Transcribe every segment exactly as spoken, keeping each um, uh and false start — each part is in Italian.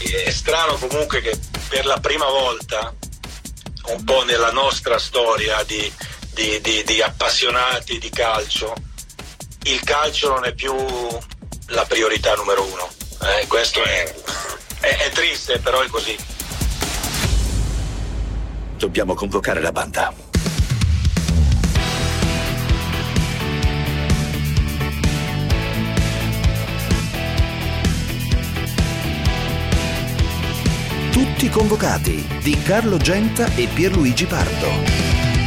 è strano comunque che per la prima volta un po' nella nostra storia di, di, di, di appassionati di calcio, il calcio non è più la priorità numero uno. Eh, questo è, è, è triste, però è così. Dobbiamo convocare la banda. Tutti convocati di Carlo Genta e Pierluigi Pardo.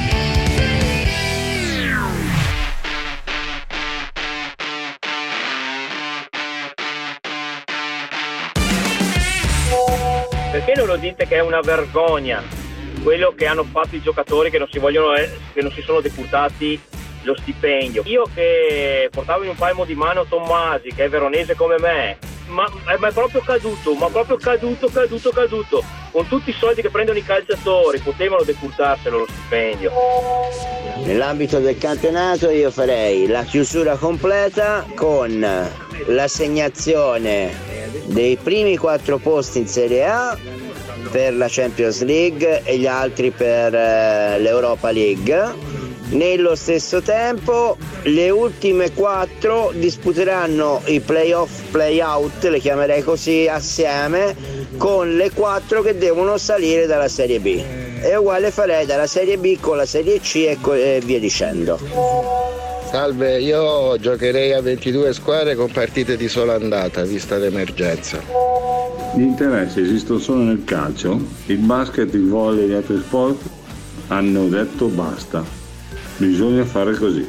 Perché non lo dite che è una vergogna quello che hanno fatto i giocatori che non si vogliono, che non si sono deputati lo stipendio? Io che portavo in un palmo di mano Tommasi, che è veronese come me, ma, ma è proprio caduto, ma proprio caduto, caduto, caduto. Con tutti i soldi che prendono i calciatori potevano deputarselo lo stipendio. Nell'ambito del campionato io farei la chiusura completa con l'assegnazione dei primi quattro posti in Serie A per la Champions League e gli altri per eh, l'Europa League. Nello stesso tempo le ultime quattro disputeranno i play-off, play-out, le chiamerei così, assieme con le quattro che devono salire dalla Serie B. E uguale farei dalla Serie B con la Serie C e, co- e via dicendo. Salve, io giocherei a ventidue squadre con partite di sola andata, vista l'emergenza. Gli interessi esistono solo nel calcio, il basket, il volley e gli altri sport hanno detto basta, bisogna fare così.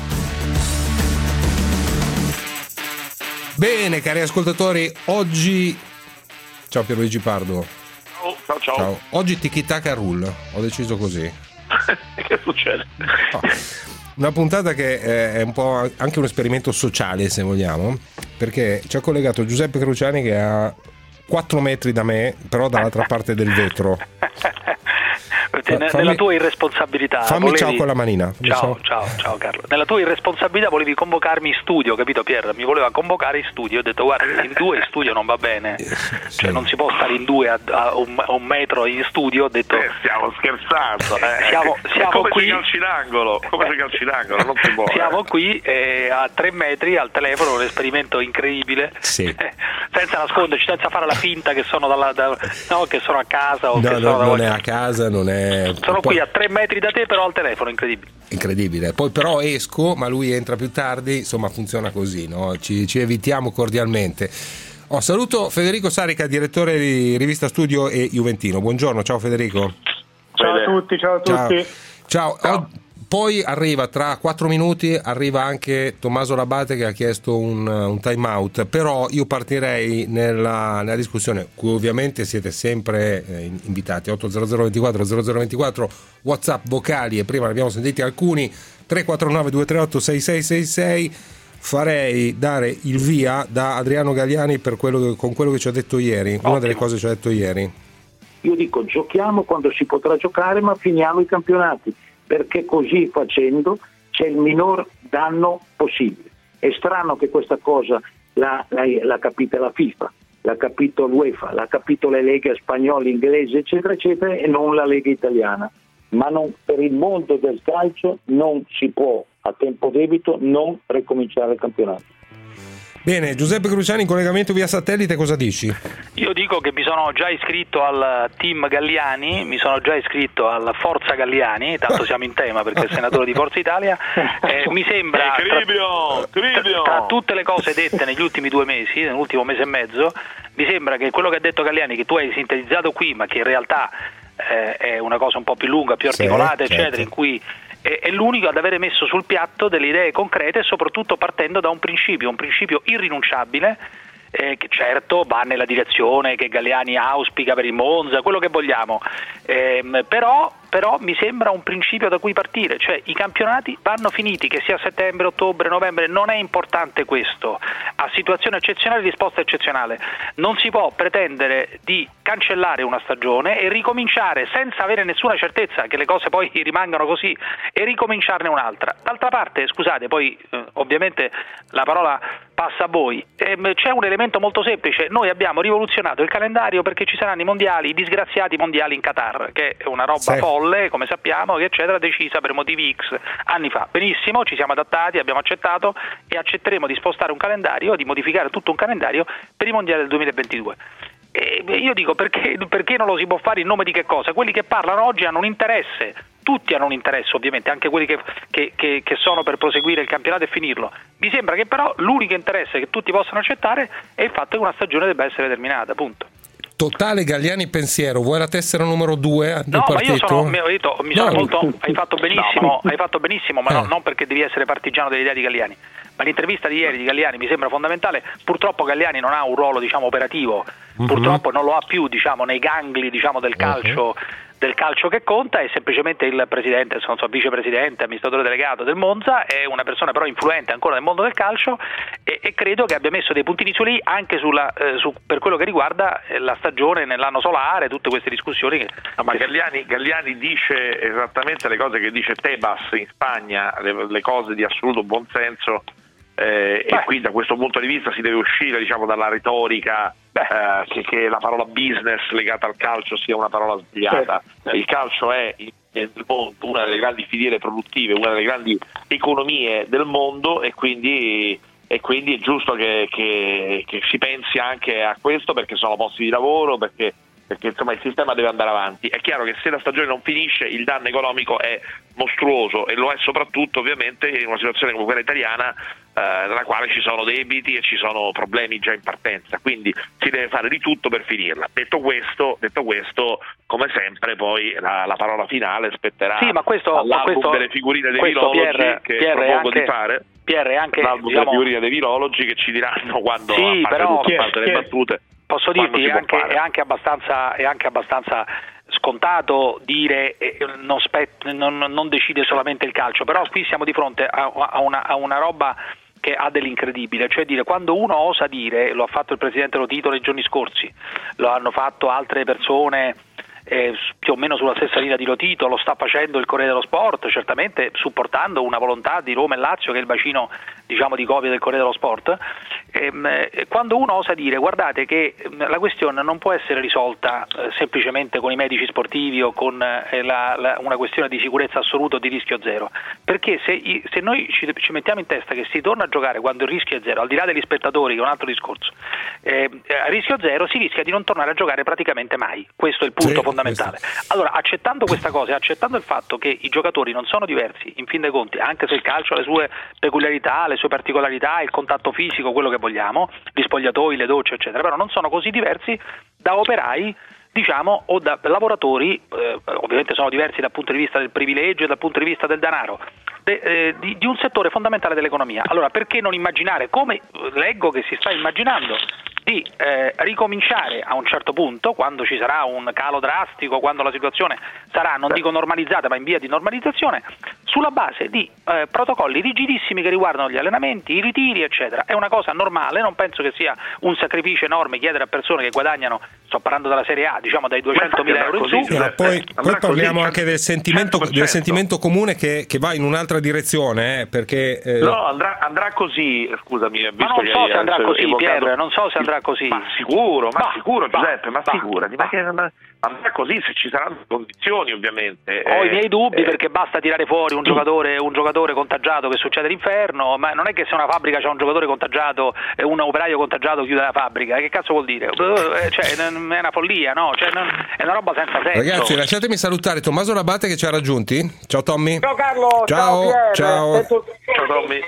Bene, cari ascoltatori, oggi... Ciao Pierluigi Pardo. Ciao, ciao, ciao. Ciao. Oggi Tiki Taka Rule, ho deciso così. Che succede? Oh. Una puntata che è un po' anche un esperimento sociale, se vogliamo, perché ci ha collegato Giuseppe Cruciani che ha quattro metri da me, però dall'altra parte del vetro. Fammi, nella tua irresponsabilità fammi volevi... ciao con la manina. Ciao, so. ciao, ciao Carlo. Nella tua irresponsabilità volevi convocarmi in studio, capito Pier? Mi voleva convocare in studio, ho detto guarda, in due in studio non va bene, sì. Cioè non si può stare in due a, a, un, a un metro in studio, ho detto eh, stiamo scherzando, eh. siamo, siamo come qui si calci d'angolo, come si calci d'angolo, non si può. Siamo eh. qui eh, a tre metri al telefono, un esperimento incredibile, sì. eh, senza nasconderci, senza fare la finta che sono dalla, da, no, che sono a casa o no, che no, sono da non qualche... è a casa, non è. Sono Poi... qui a tre metri da te, però al telefono, incredibile. Incredibile. Poi però esco, ma lui entra più tardi, insomma funziona così, no? Ci, ci evitiamo cordialmente. Oh, saluto Federico Sarica, direttore di Rivista Studio e Juventino. Buongiorno, ciao Federico. Ciao a tutti, ciao a tutti. Ciao. ciao. ciao. Oh, poi arriva tra quattro minuti, arriva anche Tommaso Labate che ha chiesto un, un time out, però io partirei nella, nella discussione, cui ovviamente siete sempre eh, invitati. otto zero zero ventiquattro zero zero ventiquattro WhatsApp vocali, e prima ne abbiamo sentiti alcuni, tre quattro nove due tre otto sei sei sei sei. Farei dare il via da Adriano Galliani per quello che, con quello che ci ha detto ieri. Ottimo. Una delle cose che ci ha detto ieri. Io dico giochiamo quando si potrà giocare, ma finiamo i campionati, perché così facendo c'è il minor danno possibile. È strano che questa cosa l'ha, l'ha, l'ha capita la FIFA, l'ha capito l'UEFA, l'ha capito le leghe spagnole, inglesi, eccetera, eccetera, e non la Lega italiana. Ma non, per il mondo del calcio non si può a tempo debito non ricominciare il campionato. Bene, Giuseppe Cruciani in collegamento via satellite, cosa dici? Io dico che mi sono già iscritto al team Galliani, mi sono già iscritto alla Forza Galliani, tanto siamo in tema perché è il senatore di Forza Italia, eh, mi sembra Cribio, tra, Cribio. tra tutte le cose dette negli ultimi due mesi, nell'ultimo mese e mezzo, mi sembra che quello che ha detto Galliani, che tu hai sintetizzato qui, ma che in realtà eh, è una cosa un po' più lunga, più articolata, sì, eccetera, certo. In cui è l'unico ad avere messo sul piatto delle idee concrete e soprattutto partendo da un principio, un principio irrinunciabile, eh, che certo va nella direzione che Galliani auspica per il Monza, quello che vogliamo, eh, però, però mi sembra un principio da cui partire, cioè i campionati vanno finiti, che sia settembre, ottobre, novembre, non è importante questo, a situazione eccezionale risposta eccezionale, non si può pretendere di cancellare una stagione e ricominciare senza avere nessuna certezza che le cose poi rimangano così e ricominciarne un'altra. D'altra parte, scusate, poi eh, ovviamente la parola passa a voi, ehm, c'è un elemento molto semplice: noi abbiamo rivoluzionato il calendario perché ci saranno i mondiali, i disgraziati mondiali in Qatar, che è una roba sì. folle, come sappiamo, che eccetera, decisa per motivi X anni fa. Benissimo, ci siamo adattati, abbiamo accettato e accetteremo di spostare un calendario, di modificare tutto un calendario per i mondiali del duemilaventidue. E io dico, perché, perché non lo si può fare in nome di che cosa? Quelli che parlano oggi hanno un interesse, tutti hanno un interesse ovviamente, anche quelli che, che, che, che sono per proseguire il campionato e finirlo. Mi sembra che però l'unico interesse che tutti possano accettare è il fatto che una stagione debba essere terminata, punto. Totale Galliani pensiero, vuoi la tessera numero due del no, partito? Ma io sono, mi, detto, mi sono no. molto, hai fatto benissimo, no. hai fatto benissimo, ma eh. no, non perché devi essere partigiano delle idee di Galliani. Ma l'intervista di ieri di Galliani mi sembra fondamentale. Purtroppo Galliani non ha un ruolo, diciamo, operativo, mm-hmm. purtroppo non lo ha più, diciamo, nei gangli, diciamo, del calcio, okay. del calcio che conta, è semplicemente il presidente, non so, vicepresidente, amministratore delegato del Monza, è una persona però influente ancora nel mondo del calcio e, e credo che abbia messo dei puntini su lì anche sulla, eh, su, per quello che riguarda la stagione nell'anno solare, tutte queste discussioni che, no, ma che... Galliani, Galliani dice esattamente le cose che dice Tebas in Spagna, le, le cose di assoluto buonsenso. Eh, e quindi da questo punto di vista si deve uscire, diciamo, dalla retorica eh, che, che la parola business legata al calcio sia una parola sbagliata. Certo. Il calcio è nel mondo una delle grandi filiere produttive, una delle grandi economie del mondo e quindi, e quindi è giusto che, che, che si pensi anche a questo, perché sono posti di lavoro, perché perché insomma il sistema deve andare avanti. È chiaro che se la stagione non finisce il danno economico è mostruoso e lo è soprattutto ovviamente in una situazione come quella italiana eh, nella quale ci sono debiti e ci sono problemi già in partenza, quindi si deve fare di tutto per finirla. Detto questo, detto questo come sempre poi la, la parola finale spetterà sì, ma questo, all'album questo, delle figurine dei questo virologi Pierre, che Pierre propongo anche, di fare Pierre anche, l'album diciamo, delle figurine dei virologi che ci diranno quando sì, a parte però, tutto, a parte le Pierre, battute. Posso dirti, è anche, è anche abbastanza, è anche abbastanza scontato dire eh, non, spet- non, non decide solamente il calcio, però qui siamo di fronte a, a, una, a una roba che ha dell'incredibile, cioè dire, quando uno osa dire, lo ha fatto il presidente Lotito nei giorni scorsi, lo hanno fatto altre persone eh, più o meno sulla stessa linea di Lotito, lo sta facendo il Corriere dello Sport, certamente supportando una volontà di Roma e Lazio che è il bacino, diciamo, di copia del Corriere dello Sport. Ehm, quando uno osa dire guardate che la questione non può essere risolta eh, semplicemente con i medici sportivi o con eh, la, la, una questione di sicurezza assoluta o di rischio zero, perché se, se noi ci, ci mettiamo in testa che si torna a giocare quando il rischio è zero, al di là degli spettatori che è un altro discorso, eh, a rischio zero si rischia di non tornare a giocare praticamente mai, questo è il punto sì, fondamentale. Questo. Allora, accettando questa cosa e accettando il fatto che i giocatori non sono diversi in fin dei conti, anche se il calcio ha le sue peculiarità, le sue particolarità, il contatto fisico, quello che vogliamo, gli spogliatoi, le docce eccetera, però non sono così diversi da operai, diciamo, o da lavoratori, eh, ovviamente sono diversi dal punto di vista del privilegio e dal punto di vista del denaro, de, eh, di, di un settore fondamentale dell'economia. Allora perché non immaginare, come leggo che si sta immaginando, di eh, ricominciare a un certo punto, quando ci sarà un calo drastico, quando la situazione sarà, non dico normalizzata, ma in via di normalizzazione, sulla base di eh, protocolli rigidissimi che riguardano gli allenamenti, i ritiri, eccetera. È una cosa normale, non penso che sia un sacrificio enorme chiedere a persone che guadagnano, sto parlando della Serie A, diciamo dai duecentomila euro in su. Così, eh, poi, poi parliamo così, anche del sentimento, del sentimento comune che, che va in un'altra direzione, eh, perché... Eh... No, andrà, andrà così, scusami. Ma non so se andrà così, evocato... Pierre, non so se andrà così. Ma sicuro, ma bah, sicuro bah, Giuseppe, ma bah, figurati, bah. ma che andrà così se ci saranno condizioni ovviamente. Ho eh, i miei dubbi eh, perché basta tirare fuori un giocatore, un giocatore contagiato che succede l'inferno, ma non è che se una fabbrica c'ha un giocatore contagiato e un operaio contagiato chiude la fabbrica, che cazzo vuol dire? Cioè, è una follia, no? Cioè, è una roba senza senso. Ragazzi, lasciatemi salutare Tommaso Labate che ci ha raggiunti. Ciao Tommy. Ciao Carlo. Ciao. Ciao. Ciao, ciao Tommy.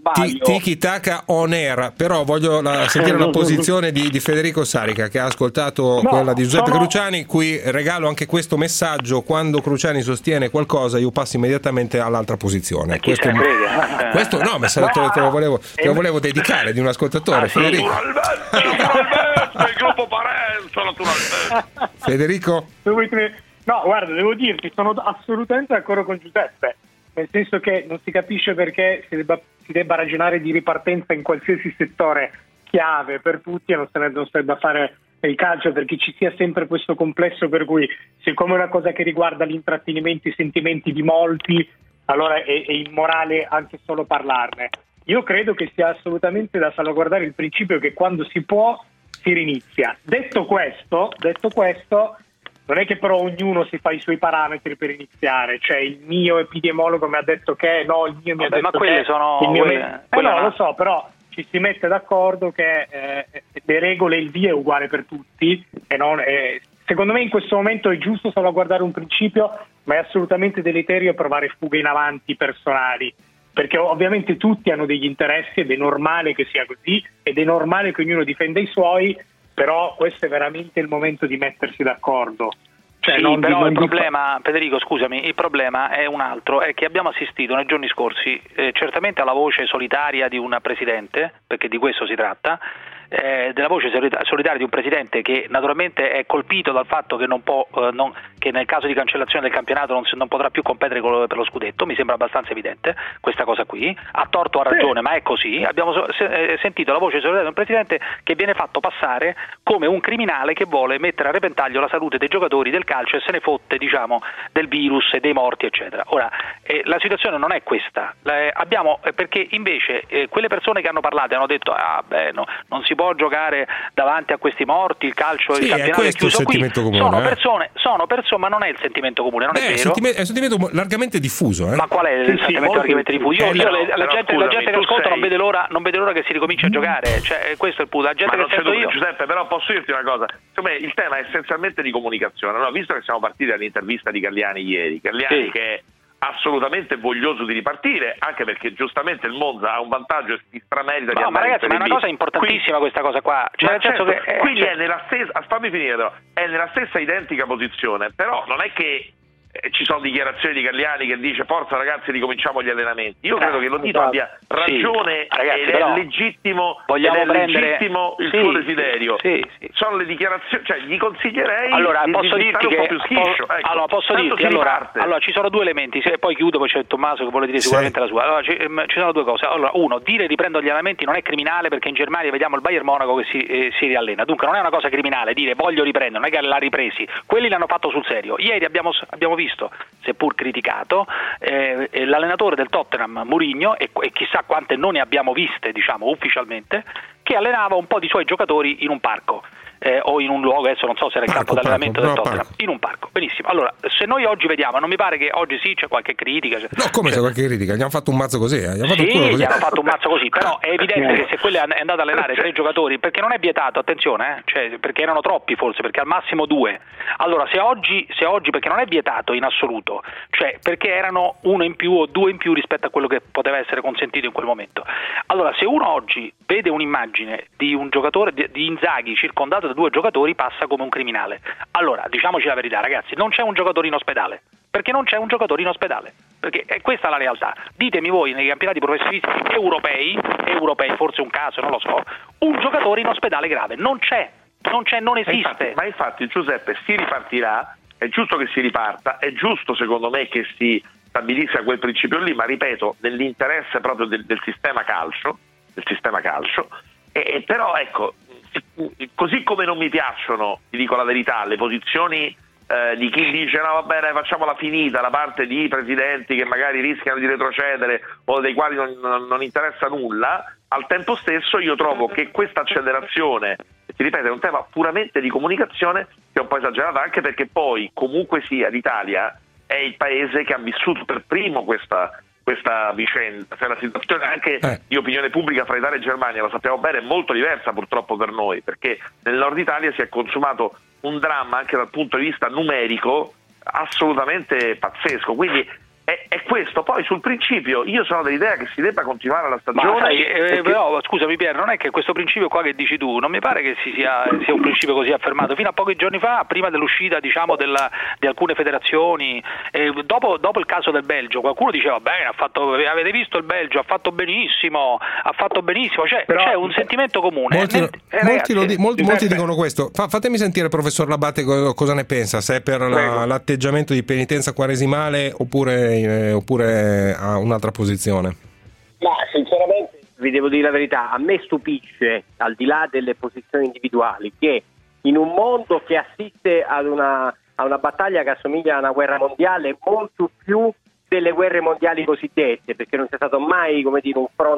Tiki Taka on air, però voglio la, sentire la posizione di, di Federico Sarica che ha ascoltato no, quella di Giuseppe sono... Cruciani, cui regalo anche questo messaggio: quando Cruciani sostiene qualcosa io passo immediatamente all'altra posizione. Questo, questo no, ma no, te, te, lo volevo, te lo volevo dedicare di un ascoltatore. Ah, Federico. Naturalmente, il gruppo Parenzo, naturalmente. Federico? No, guarda, devo dirti, sono assolutamente d'accordo con Giuseppe, nel senso che non si capisce perché si debba, si debba ragionare di ripartenza in qualsiasi settore chiave per tutti e non se ne non si debba fare il calcio, perché ci sia sempre questo complesso per cui, siccome è una cosa che riguarda l'intrattenimento, i sentimenti di molti, allora è, è immorale anche solo parlarne. io credo che sia assolutamente da salvaguardare il principio che quando si può si rinizia. Detto questo, detto questo, non è che però ognuno si fa i suoi parametri per iniziare, cioè il mio epidemiologo mi ha detto che no, il mio mi Vabbè, ha detto ma quelle che sono il mio quelle, me... eh quelle no, no. lo so, però ci si mette d'accordo che eh, le regole, il via è uguale per tutti e non è... Secondo me in questo momento è giusto salvaguardare un principio, ma è assolutamente deleterio provare fughe in avanti personali, perché ovviamente tutti hanno degli interessi ed è normale che sia così ed è normale che ognuno difenda i suoi, però questo è veramente il momento di mettersi d'accordo. Cioè, sì, non però di, non il di... problema, Federico, scusami, il problema è un altro, è che abbiamo assistito nei giorni scorsi eh, certamente alla voce solitaria di un presidente, perché di questo si tratta, eh, della voce solitaria di un presidente che naturalmente è colpito dal fatto che non può, eh, non, che nel caso di cancellazione del campionato non, non potrà più competere con, per lo scudetto. Mi sembra abbastanza evidente questa cosa qui, ha torto o ha ragione, sì, ma è così. Abbiamo se, sentito la voce solitaria di un presidente che viene fatto passare come un criminale che vuole mettere a repentaglio la salute dei giocatori del calcio e se ne fotte, diciamo, del virus e dei morti eccetera. Ora eh, la situazione non è questa, eh, abbiamo eh, perché invece eh, quelle persone che hanno parlato hanno detto ah beh no, non si può giocare davanti a questi morti, il calcio, sì, il campionato è, è chiuso qui, comune, sono eh? persone, sono persone, ma non è il sentimento comune, non eh, è vero? Sentimento, è un sentimento largamente diffuso. Eh? Ma qual è il sì, sentimento sì, largamente diffuso? Io, eh, io, no, la, la, però, gente, scusami, la gente che ascolta sei... non vede l'ora, non vede l'ora che si ricominci a giocare, cioè questo è il punto, la gente ma che non sento io. Giuseppe, però posso dirti una cosa, secondo me il tema è essenzialmente di comunicazione, no? Visto che siamo partiti dall'intervista di Galliani ieri, Galliani sì. che è assolutamente voglioso di ripartire, anche perché giustamente il Monza ha un vantaggio e si stramerita no, di andare ma ragazzi, in ma è una cosa importantissima quindi, questa cosa qua, cioè nel certo, senso che, eh, quindi cioè... è nella stessa, fammi finire però, è nella stessa identica posizione, però non è che eh, ci sono dichiarazioni di Galliani che dice forza ragazzi ricominciamo gli allenamenti. Io eh, credo che lo Tito abbia ragione, sì, ragazzi, ed è legittimo, vogliamo ed è prendere... legittimo il sì, suo desiderio. Sì, sì. Sono le dichiarazioni, cioè gli consiglierei allora, di, posso di dirti un che po' più schiscio. po- ecco. allora posso Tanto dirti allora, si allora ci sono due elementi, se poi chiudo, poi c'è Tommaso che vuole dire sicuramente sì. la sua. Allora ci, ehm, ci sono due cose. Allora, uno, dire riprendo gli allenamenti non è criminale perché in Germania vediamo il Bayern Monaco che si, eh, si riallena. Dunque non è una cosa criminale dire voglio riprendere, non è che l'ha ripresi. Quelli l'hanno fatto sul serio. Ieri abbiamo, abbiamo visto, seppur criticato, eh, l'allenatore del Tottenham, Mourinho, e, e chissà quante non ne abbiamo viste, diciamo, ufficialmente, che allenava un po' di suoi giocatori in un parco. Eh, o in un luogo, adesso non so se era il parco, campo d'allenamento parco, del no, Tottenham, parco. in un parco, benissimo. Allora, se noi oggi vediamo, non mi pare che oggi sì c'è qualche critica. C'è, no, come c'è qualche critica? Gli hanno fatto un mazzo così, eh? Gli hanno fatto sì, un culo così. gli hanno fatto un mazzo così, però è evidente che se quello è andato a allenare tre giocatori, perché non è vietato, attenzione, eh? Cioè, perché erano troppi forse, perché al massimo due. Allora, se oggi, se oggi, perché non è vietato in assoluto, cioè perché erano uno in più o due in più rispetto a quello che poteva essere consentito in quel momento. Allora, se uno oggi vede un'immagine di un giocatore, di, di Inzaghi circondato da due giocatori, passa come un criminale. Allora, diciamoci la verità, ragazzi, non c'è un giocatore in ospedale, perché non c'è un giocatore in ospedale, perché è questa la realtà. Ditemi voi nei campionati professionistici europei, europei forse un caso, non lo so, un giocatore in ospedale grave, non c'è, non c'è, non esiste. Infatti, ma infatti Giuseppe si ripartirà, è giusto che si riparta, è giusto secondo me che si stabilisca quel principio lì, ma ripeto, nell'interesse proprio del, del sistema calcio, del sistema calcio, e, e però ecco, così come non mi piacciono, ti dico la verità, le posizioni eh, di chi dice no va bene facciamola finita, la parte di presidenti che magari rischiano di retrocedere o dei quali non, non, non interessa nulla, al tempo stesso io trovo che questa accelerazione, ti ripeto, è un tema puramente di comunicazione che è un po' esagerato, anche perché poi comunque sia l'Italia è il paese che ha vissuto per primo questa questa vicenda, cioè la situazione anche eh. di opinione pubblica fra Italia e Germania, lo sappiamo bene, è molto diversa purtroppo per noi, perché nel nord Italia si è consumato un dramma anche dal punto di vista numerico assolutamente pazzesco, quindi è, è questo. Poi sul principio io sono dell'idea che si debba continuare la stagione. Ma sai, eh, perché... però scusami Pier, non è che questo principio qua che dici tu, non mi pare che si sia, sia un principio così affermato. Fino a pochi giorni fa, prima dell'uscita diciamo della, di alcune federazioni, eh, dopo, dopo il caso del Belgio, qualcuno diceva bene, ha fatto, avete visto il Belgio, ha fatto benissimo, ha fatto benissimo, cioè però, c'è un sentimento comune. Molti, eh, eh, molti, lo di, molti, molti dicono questo. Fa, fatemi sentire, professor Labate, cosa ne pensa, se è per la, l'atteggiamento di penitenza quaresimale oppure, eh, oppure ha un'altra posizione. Ma sinceramente vi devo dire la verità, a me stupisce, al di là delle posizioni individuali, che in un mondo che assiste ad una, a una battaglia che assomiglia a una guerra mondiale, molto più delle guerre mondiali cosiddette, perché non c'è stato mai, come dire, un fronte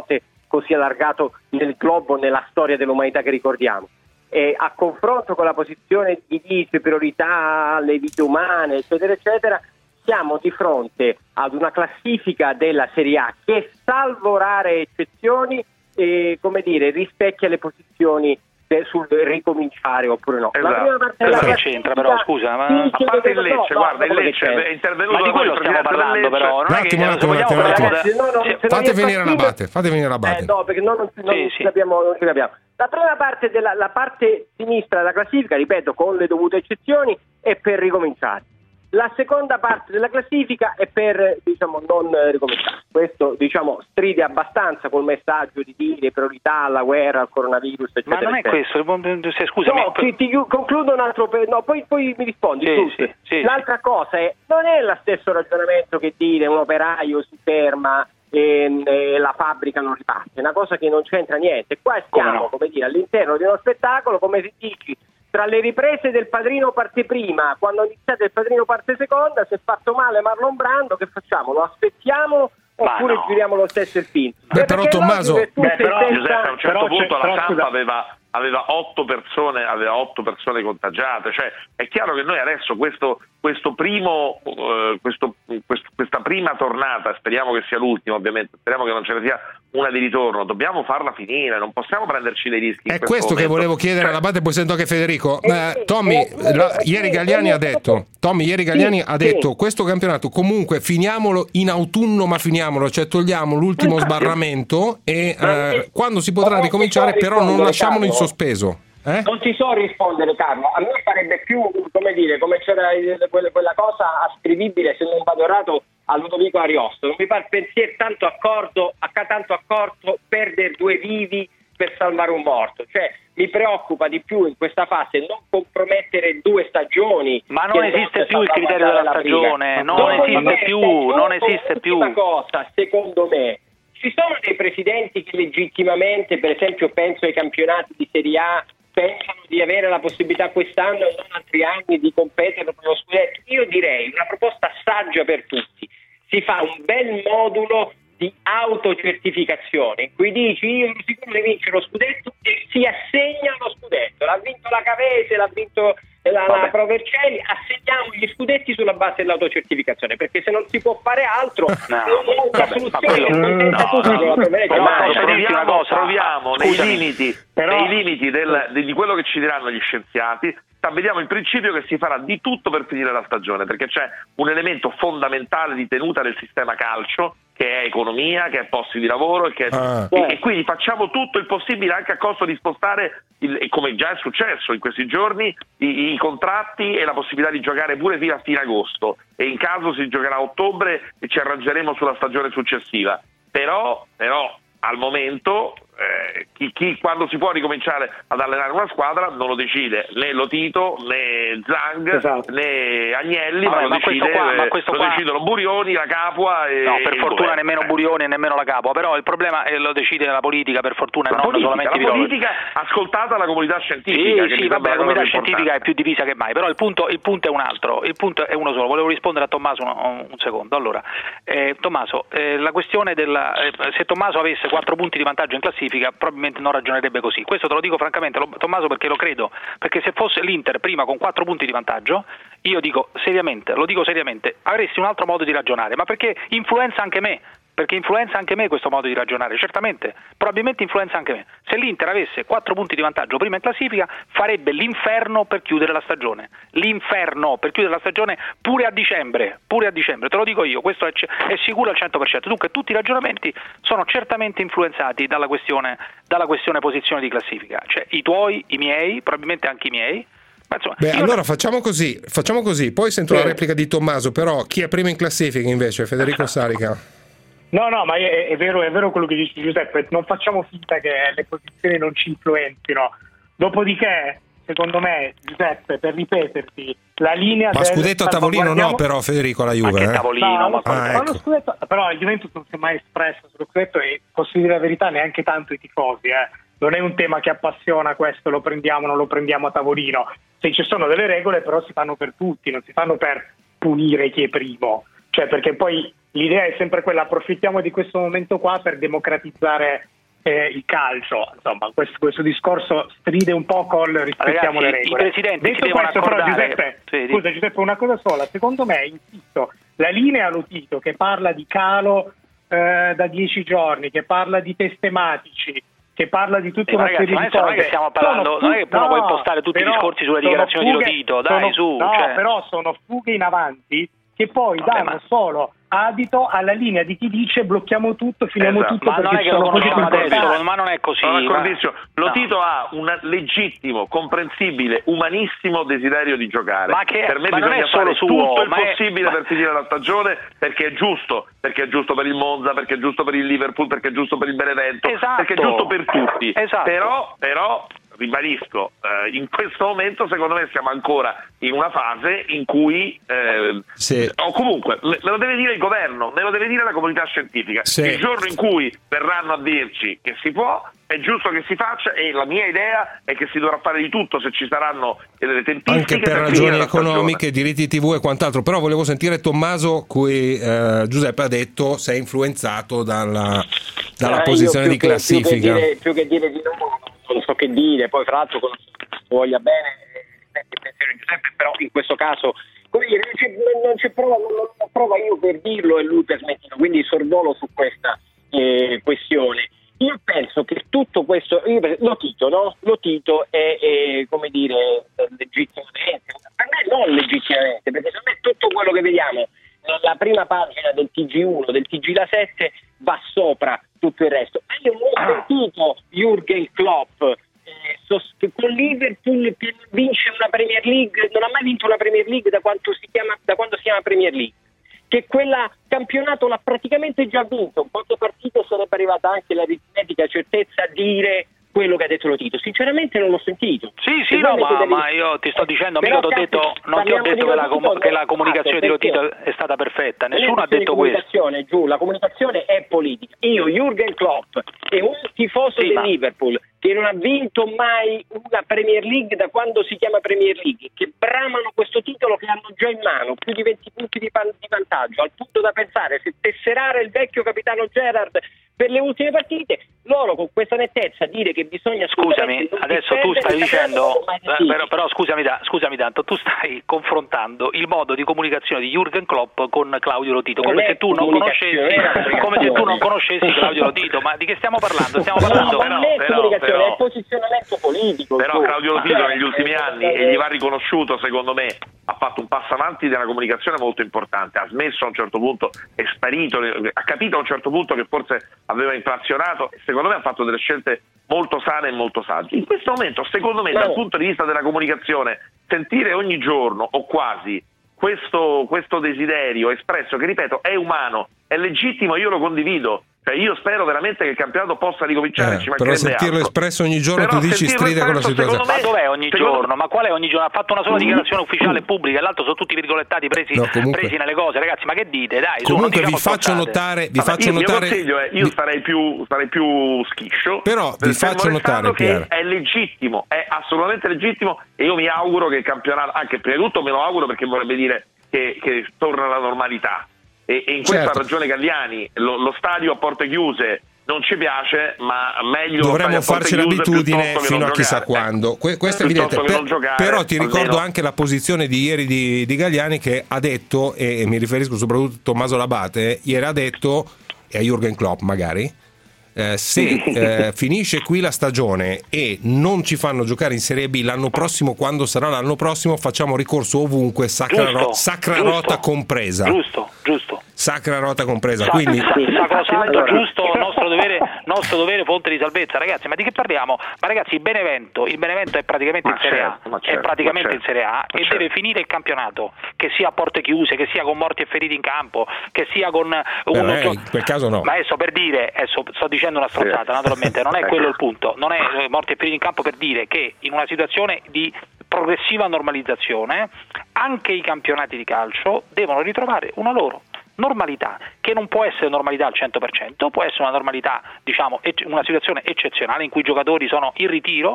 così allargato nel globo, nella storia dell'umanità che ricordiamo. E a confronto con la posizione di chi dice priorità alle vite umane, eccetera, eccetera, siamo di fronte ad una classifica della Serie A che, salvo rare eccezioni, eh, come dire, rispecchia le posizioni sul ricominciare oppure no. Esatto. La prima parte Quello della che c'entra però, scusa, ma sì, a parte il Lecce, no, guarda, no, il Lecce c'è. è intervenuto ma di quello stiamo parlando però, non un è attimo, che un attimo, un attimo, un attimo. Fate venire l'Abate, fate venire l'Abate. Eh, no, perché non, non, non, Sì, ci sì. capiamo, non ci capiamo. La prima parte della la parte sinistra della classifica, ripeto, con le dovute eccezioni, è per ricominciare. La seconda parte della classifica è per, diciamo, non ricominciare. Questo, diciamo, stride abbastanza col messaggio di dire priorità alla guerra, al coronavirus, eccetera. Ma non è eccetera. questo, se, scusami. No, ti, ti concludo un altro, pe- no, poi, poi mi rispondi. Sì, tu. sì, sì, L'altra cosa è, non è lo stesso ragionamento che dire un operaio si ferma e, e la fabbrica non riparte, è una cosa che non c'entra niente. Qua stiamo, Come no? come dire, all'interno di uno spettacolo, come si dici, tra le riprese del Padrino parte prima, quando iniziate il Padrino parte seconda, se è fatto male Marlon Brando, che facciamo? Lo aspettiamo oppure no. giriamo lo stesso il film? Beh, però, Perché è Tommaso- logico che tu Beh, sei però, senza- Giuseppe, a un certo però punto c'è- la però, stampa scusa. aveva, aveva otto persone, aveva otto persone contagiate, cioè è chiaro che noi adesso questo, questo primo, eh, questo, questo, questa prima tornata, speriamo che sia l'ultima ovviamente, speriamo che non ce ne sia una di ritorno, dobbiamo farla finire, non possiamo prenderci dei rischi. È questo che volevo chiedere all'Abate, poi sento anche Federico. Eh, Tommy, la- ieri Galliani ha detto, Tommy, ieri Galliani ha detto, questo campionato comunque finiamolo in autunno, ma finiamolo, cioè togliamo l'ultimo sbarramento e eh, quando si potrà ricominciare, però non lasciamolo in sospeso. Eh? Non ti so rispondere, Carlo. A me farebbe più, come dire, come c'era quella, quella cosa ascrivibile, se non vado errato, a Ludovico Ariosto. Non mi fa il pensiero tanto accordo, tanto accorto perdere due vivi per salvare un morto. Cioè, mi preoccupa di più in questa fase non compromettere due stagioni. Ma non esiste più il criterio della stagione, non esiste più, non esiste più. Una cosa, secondo me, ci sono dei presidenti che legittimamente, per esempio penso ai campionati di Serie A, pensano di avere la possibilità quest'anno e non altri anni di competere per lo scudetto. Io direi una proposta saggia per tutti. Si fa un bel modulo di autocertificazione in cui dici io sono sicuro di vincere lo scudetto e si assegna lo scudetto. L'ha vinto la Cavese, l'ha vinto la, la Pro Vercelli, assegniamo gli scudetti sulla base dell'autocertificazione, perché se non si può fare altro No, non è una vabbè, soluzione ma che quello- contenta no, tutti, no, non la troverete Però mai. posso dirti una proviamo, cosa? proviamo nei Scusami. limiti, Però- nei limiti del, di quello che ci diranno gli scienziati, stabiliamo il principio che si farà di tutto per finire la stagione, perché c'è un elemento fondamentale di tenuta del sistema calcio che è economia, che è posti di lavoro e, che è... Ah. e, e quindi facciamo tutto il possibile anche a costo di spostare, il, e come già è successo in questi giorni, i, i contratti e la possibilità di giocare pure fino a fine agosto, e in caso si giocherà a ottobre e ci arrangeremo sulla stagione successiva. Però, però al momento eh, chi, chi quando si può ricominciare ad allenare una squadra non lo decide né Lotito né Zang Esatto. né Agnelli, Vabbè, ma lo, ma decide, questo qua- ma eh, questo lo qua- decidono Burioni, la Capua e No, per il fortuna governo. nemmeno Eh. Burioni e nemmeno la Capua, però il problema è, lo decide la politica, per fortuna, e La non politica, solamente i la virologi. politica ascoltata la comunità Sì, scientifica. che sì, mi vabbè, sembra la comunità cosa scientifica è importante. più divisa che mai, però il punto, il punto è un altro, il punto è uno solo. Volevo rispondere a Tommaso un, un secondo. Allora, eh, Tommaso, eh, la questione della eh, se Tommaso avesse quattro punti di vantaggio in classifica, probabilmente non ragionerebbe così. Questo te lo dico francamente, lo, Tommaso, perché lo credo, perché se fosse l'Inter prima con quattro punti di vantaggio, io dico seriamente, lo dico seriamente, avresti un altro modo di ragionare, ma perché influenza anche me. Perché influenza anche me questo modo di ragionare, certamente, probabilmente influenza anche me. Se l'Inter avesse quattro punti di vantaggio prima in classifica, farebbe l'inferno per chiudere la stagione. L'inferno per chiudere la stagione pure a dicembre, pure a dicembre, te lo dico io, questo è, è sicuro al cento per cento. Dunque tutti i ragionamenti sono certamente influenzati dalla questione, dalla questione posizione di classifica, cioè i tuoi, i miei, probabilmente anche i miei. Ma insomma, Beh, io allora non- facciamo così, facciamo così, poi sento Sì. la replica di Tommaso, però chi è primo in classifica invece? Federico Sarica. No, no, ma è, è vero, è vero quello che dice Giuseppe, non facciamo finta che le posizioni non ci influenzino. Dopodiché, secondo me, Giuseppe, per ripeterti, la linea Ma del scudetto a tavolino no, salvaguardiamo- però Federico alla Ma Juve. che eh. tavolino, No, ma lo so, Ah, ma ecco. lo scudetto- però il Juventus non si è mai espresso sullo scudetto e, posso dire la verità, neanche tanto i tifosi. Eh. Non è un tema che appassiona questo, lo prendiamo, non lo prendiamo a tavolino. Se ci sono delle regole, però si fanno per tutti, non si fanno per punire chi è primo. Cioè, perché poi l'idea è sempre quella, approfittiamo di questo momento qua per democratizzare eh, il calcio. Insomma, questo, questo discorso stride un po' col rispettiamo Ragazzi, le regole. i presidenti Detto si devono questo, però, accordare. Giuseppe, Sì, scusa Giuseppe, una cosa sola. Secondo me, insisto, la linea Lotito che parla di calo eh, da dieci giorni, che parla di test tematici, che parla di tutta Eh, una ragazzi, serie ma di adesso cose. non è che stiamo parlando, Sono non è che uno no, può impostare tutti però i discorsi sulle sono dichiarazioni fughe, di Lotito, dai sono, su. No, cioè. però sono fughe in avanti che poi Vabbè, danno ma... solo adito alla linea di chi dice blocchiamo tutto, finiamo Esatto. tutto Ma non perché è che sono lo così conosciamo adesso, importanti. ma non è così. Sono ma... d'accordissimo. Lotito no. ha un legittimo, comprensibile, umanissimo desiderio di giocare. Ma che- per me ma non bisogna è solo fare suo, tutto il ma è- possibile ma- per finire la stagione, perché è giusto, perché è giusto per il Monza, perché è giusto per il Liverpool, perché è giusto per il Benevento, Esatto. perché è giusto per tutti. Esatto. Però, però ribadisco, eh, in questo momento secondo me siamo ancora in una fase in cui eh, sì. o comunque me lo deve dire il governo, me lo deve dire la comunità scientifica. Sì. Il giorno in cui verranno a dirci che si può, è giusto che si faccia, e la mia idea è che si dovrà fare di tutto se ci saranno delle tempistiche anche per finire ragioni la economiche, diritti tivù e quant'altro. Però volevo sentire Tommaso, cui eh, Giuseppe ha detto sei influenzato dalla, dalla Eh, posizione io di più che- classifica. Più che, dire, più che dire di no, non so che dire, poi tra l'altro conosco voglia bene eh, il pensiero di Giuseppe, però in questo caso come dire, non c'è, non c'è prova, non, non prova io per dirlo e lui per smetterlo, quindi sorvolo su questa eh, questione. Io penso che tutto questo, io, Lotito, no? Lotito è, è come dire legittimamente, per me non legittimamente, perché secondo me tutto quello che vediamo nella prima pagina del T G uno, del T G La sette va sopra tutto il resto. Ma io non ho sentito Jürgen Klopp eh, sos- che con Liverpool che vince una Premier League, non ha mai vinto una Premier League da quando si chiama, da quando si chiama Premier League, che quella campionato l'ha praticamente già vinto, in poche partite sarebbe arrivata anche l'aritmetica certezza a dire quello che ha detto Lotito. Sinceramente non l'ho sentito. Sì, sì, no, ma, ma io ti sto dicendo, mica ti ho detto, non ti ho detto che la, com- che la comunicazione di Lotito è stata perfetta, nessuno ha detto questo. Giù, la comunicazione è politica. Io, Jürgen Klopp, e un tifoso Sì, del ma- Liverpool che non ha vinto mai una Premier League da quando si chiama Premier League, che bramano questo titolo che hanno già in mano, più di venti punti di, pan- di vantaggio, al punto da pensare se tesserare il vecchio capitano Gerrard per le ultime partite, loro con questa nettezza dire che bisogna Scusami, adesso tu stai dicendo, eh, però, però scusami, da- scusami tanto, tu stai confrontando il modo di comunicazione di Jürgen Klopp con Claudio Lotito, come Non è se tu non comunicazione, conoscessi, è come se tu non conoscessi Claudio Lotito, ma di che stiamo parlando? Stiamo No, parlando ma non è però, comunicazione, però- è posizionamento politico. Però tu. Claudio Lotito Cioè, negli ultimi anni, eh, e gli va riconosciuto secondo me, ha fatto un passo avanti della comunicazione molto importante, ha smesso a un certo punto, è sparito, ha capito a un certo punto che forse aveva inflazionato, e secondo me ha fatto delle scelte molto sane e molto sagge. In questo momento, secondo me, dal punto di vista della comunicazione, sentire ogni giorno o quasi questo, questo desiderio espresso, che ripeto è umano, è legittimo, io lo condivido. Cioè, io spero veramente che il campionato possa ricominciare, Eh, ci però mancherebbe sentirlo altro. espresso ogni giorno, Però tu dici, sentirlo stride con la espresso, situazione. Ma dov'è ogni secondo- giorno? Ma qual è ogni giorno? Ha fatto una sola dichiarazione ufficiale pubblica e l'altro sono tutti virgolettati presi, No, comunque- presi nelle cose, ragazzi, ma che dite? Dai, su, non Comunque vi diciamo faccio stronzate. notare, vi Vabbè, faccio io, il mio notare consiglio è, io vi- starei più, starei più schiscio, Però vi fermo faccio restando notare, che Pier. è legittimo, è assolutamente legittimo, e io mi auguro che il campionato, anche prima di tutto me lo auguro perché vorrebbe dire che, che torna alla normalità, e, e in questo Certo. ha ragione Galliani, lo, lo stadio a porte chiuse non ci piace, ma meglio dovremmo stare a porte farci chiuse l'abitudine piuttosto che fino non a chissà giocare. quando. Que- questo è Piuttosto evidente. che Per- non giocare, però ti ricordo almeno. anche la posizione di ieri di, di Galliani, che ha detto, e mi riferisco soprattutto a Tommaso Labate, ieri ha detto, e a Jürgen Klopp magari, eh, se eh, finisce qui la stagione e non ci fanno giocare in Serie B l'anno prossimo, quando sarà l'anno prossimo, facciamo ricorso ovunque, sacra, Giusto, ro- sacra giusto, rota compresa. Giusto, giusto. Sacra rota compresa. Sa- Quindi sa- sacrosanto, giusto, nostro dovere, nostro dovere fonte di salvezza, ragazzi. Ma di che parliamo? Ma ragazzi, il Benevento, il Benevento è praticamente Ma in Serie A, certo, ma è certo, praticamente ma in Serie A certo, e ma certo. deve finire il campionato, che sia a porte chiuse, che sia con morti e feriti in campo, che sia con Beh, uno. eh, in quel caso no. Ma adesso per dire, adesso sto dicendo una stronzata, naturalmente, non è quello il punto, non è eh, morti e feriti in campo, per dire che in una situazione di progressiva normalizzazione anche i campionati di calcio devono ritrovare una loro normalità, che non può essere normalità al cento per cento, può essere una normalità, diciamo, ec- una situazione eccezionale in cui i giocatori sono in ritiro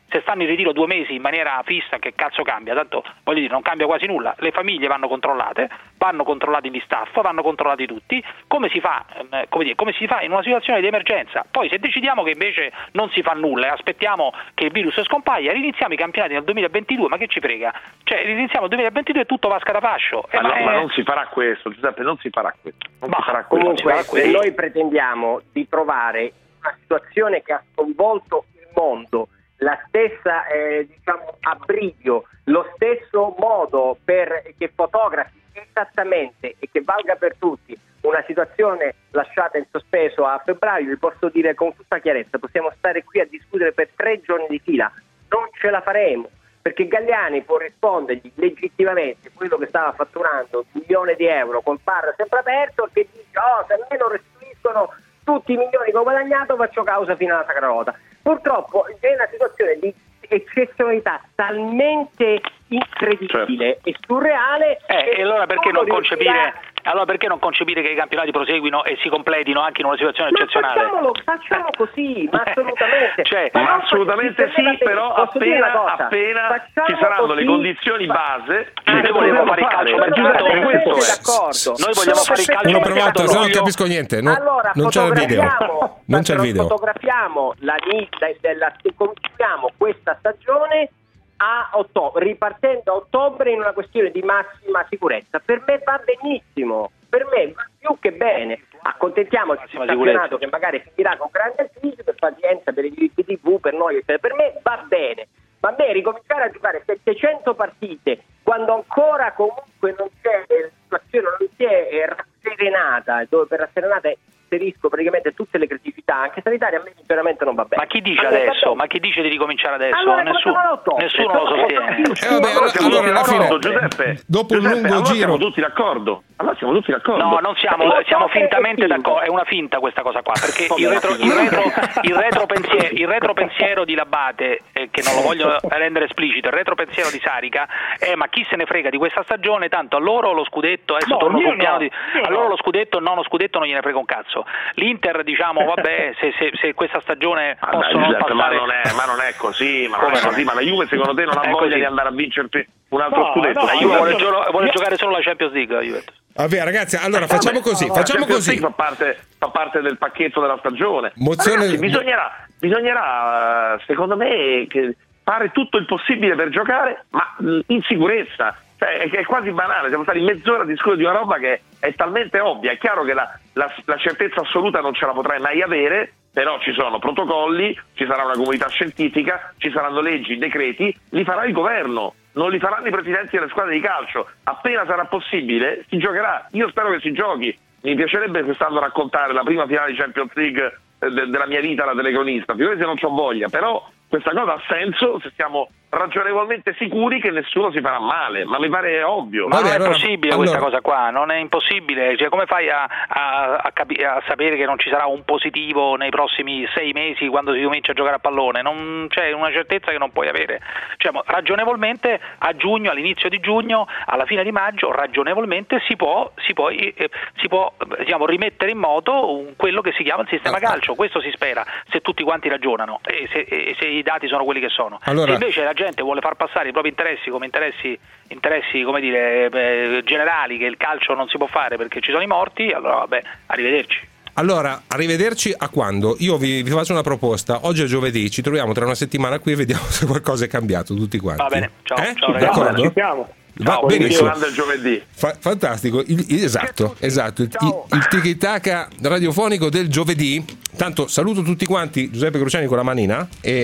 se stanno in ritiro due mesi in maniera fissa, che cazzo cambia? Tanto voglio dire, non cambia quasi nulla. Le famiglie vanno controllate, vanno controllati gli staff, vanno controllati tutti. Come si fa, eh, come dire, come si fa in una situazione di emergenza? Poi se decidiamo che invece non si fa nulla e aspettiamo che il virus scompaia, riniziamo i campionati nel duemilaventidue, ma che ci frega? Cioè riniziamo il duemilaventidue e tutto va a scatafascio. Ma, eh, no, ma, ma è... non si farà questo, Giuseppe, non si farà questo. Non ma si farà comunque questo. se noi pretendiamo di trovare una situazione che ha sconvolto il mondo, la stessa eh, diciamo abbrivio, lo stesso modo per che fotografi esattamente e che valga per tutti una situazione lasciata in sospeso a febbraio, vi posso dire con tutta chiarezza, possiamo stare qui a discutere per tre giorni di fila, non ce la faremo, perché Galliani può rispondergli legittimamente quello che stava fatturando un milione di euro col bar sempre aperto, e che dice oh, se a me non restituiscono tutti i milioni che ho guadagnato faccio causa fino alla Sacra Rota. Purtroppo è una situazione di eccezionalità talmente incredibile certo. e surreale. Eh, e allora perché non concepire allora perché non concepire che i campionati proseguino e si completino anche in una situazione ma eccezionale? Facciamolo, facciamo così, ma assolutamente. Cioè, ma ma assolutamente sì, però appena, appena ci saranno così, le condizioni base, noi vogliamo fare il calcio mercato, d'accordo. Noi vogliamo fare il calcio Una provata, se no non capisco niente. No, allora, non c'è il video. Non c'è il video. Fotografiamo la della continuiamo questa stagione a ottobre, ripartendo a ottobre in una questione di massima sicurezza. Per me va benissimo, per me va più che bene. Accontentiamoci di un campionato che magari finirà con grande crisi per pazienza, per i diritti tivù, per noi, per me va bene. Ma a me ricominciare a giocare settecento partite quando ancora comunque non c'è la situazione, non si è rasserenata, dove per rasserenata inserisco praticamente tutte le criticità anche sanitarie, a me sinceramente non va bene. Ma chi dice ma adesso? Ma chi dice di ricominciare adesso? Allora, nessuno nessuno lo sostiene. Eh, vabbè, allora, allora alla fine Giuseppe, dopo un Giuseppe, lungo allora giro siamo tutti d'accordo. Allora siamo tutti d'accordo. No, non siamo, siamo fintamente d'accordo, è una finta questa cosa qua, perché il retro, il retro, il retro, pensiero, il retro pensiero di Labate, eh, che non lo voglio rendere esplicito, il retro pensiero di Sarica è ma chi se ne frega di questa stagione, tanto a loro lo scudetto, adesso no, torno sul piano no, di a no. loro lo scudetto, no, lo scudetto non gliene frega un cazzo. L'Inter diciamo vabbè, se, se, se questa stagione ah, possono dai, passare ma non è, ma non è così, ma non è così, ma la Juve secondo te non ha voglia di andare a vincerti un altro no, scudetto? No, la Juve vuole, no, vuole no. giocare solo la Champions League, la Juventus. Vabbè ragazzi, allora facciamo così, no, facciamo la così. Fa parte, fa parte del pacchetto della stagione. Mozione... Ragazzi, bisognerà, bisognerà secondo me che fare tutto il possibile per giocare, ma in sicurezza. Cioè, è, è quasi banale, siamo stati mezz'ora a discutere di una roba che è talmente ovvia. È chiaro che la, la, la certezza assoluta non ce la potrai mai avere, però ci sono protocolli, ci sarà una comunità scientifica, ci saranno leggi, decreti, li farà il governo, non li faranno i presidenti delle squadre di calcio. Appena sarà possibile si giocherà, io spero che si giochi. Mi piacerebbe quest'anno raccontare la prima finale di Champions League eh, de- della mia vita alla telecronista, figurati se non c'ho voglia, però questa cosa ha senso se siamo ragionevolmente sicuri che nessuno si farà male, ma mi pare ovvio. Ma Vabbè, non è allora, possibile allora... questa cosa qua, non è impossibile, cioè, come fai a, a, a, capi- a sapere che non ci sarà un positivo nei prossimi sei mesi quando si comincia a giocare a pallone? Non c'è una certezza che non puoi avere, cioè, ragionevolmente a giugno, all'inizio di giugno, alla fine di maggio, ragionevolmente si può, si può, eh, si può diciamo, rimettere in moto un, quello che si chiama il sistema calcio, questo si spera, se tutti quanti ragionano e se, e se i dati sono quelli che sono. Allora... Se invece la gente vuole far passare i propri interessi come interessi, interessi come dire, eh, generali, che il calcio non si può fare perché ci sono i morti, allora vabbè, arrivederci. Allora, arrivederci a quando? Io vi, vi faccio una proposta. Oggi è giovedì, ci troviamo tra una settimana qui e vediamo se qualcosa è cambiato tutti quanti. Va bene, ciao, eh? ciao ragazzi. D'accordo? Ci siamo. Va Ciao, benissimo. il giovedì. Fa- fantastico, il, il, esatto, esatto, il, il, il tiki-taka radiofonico del giovedì. Tanto saluto tutti quanti, Giuseppe Cruciani con la manina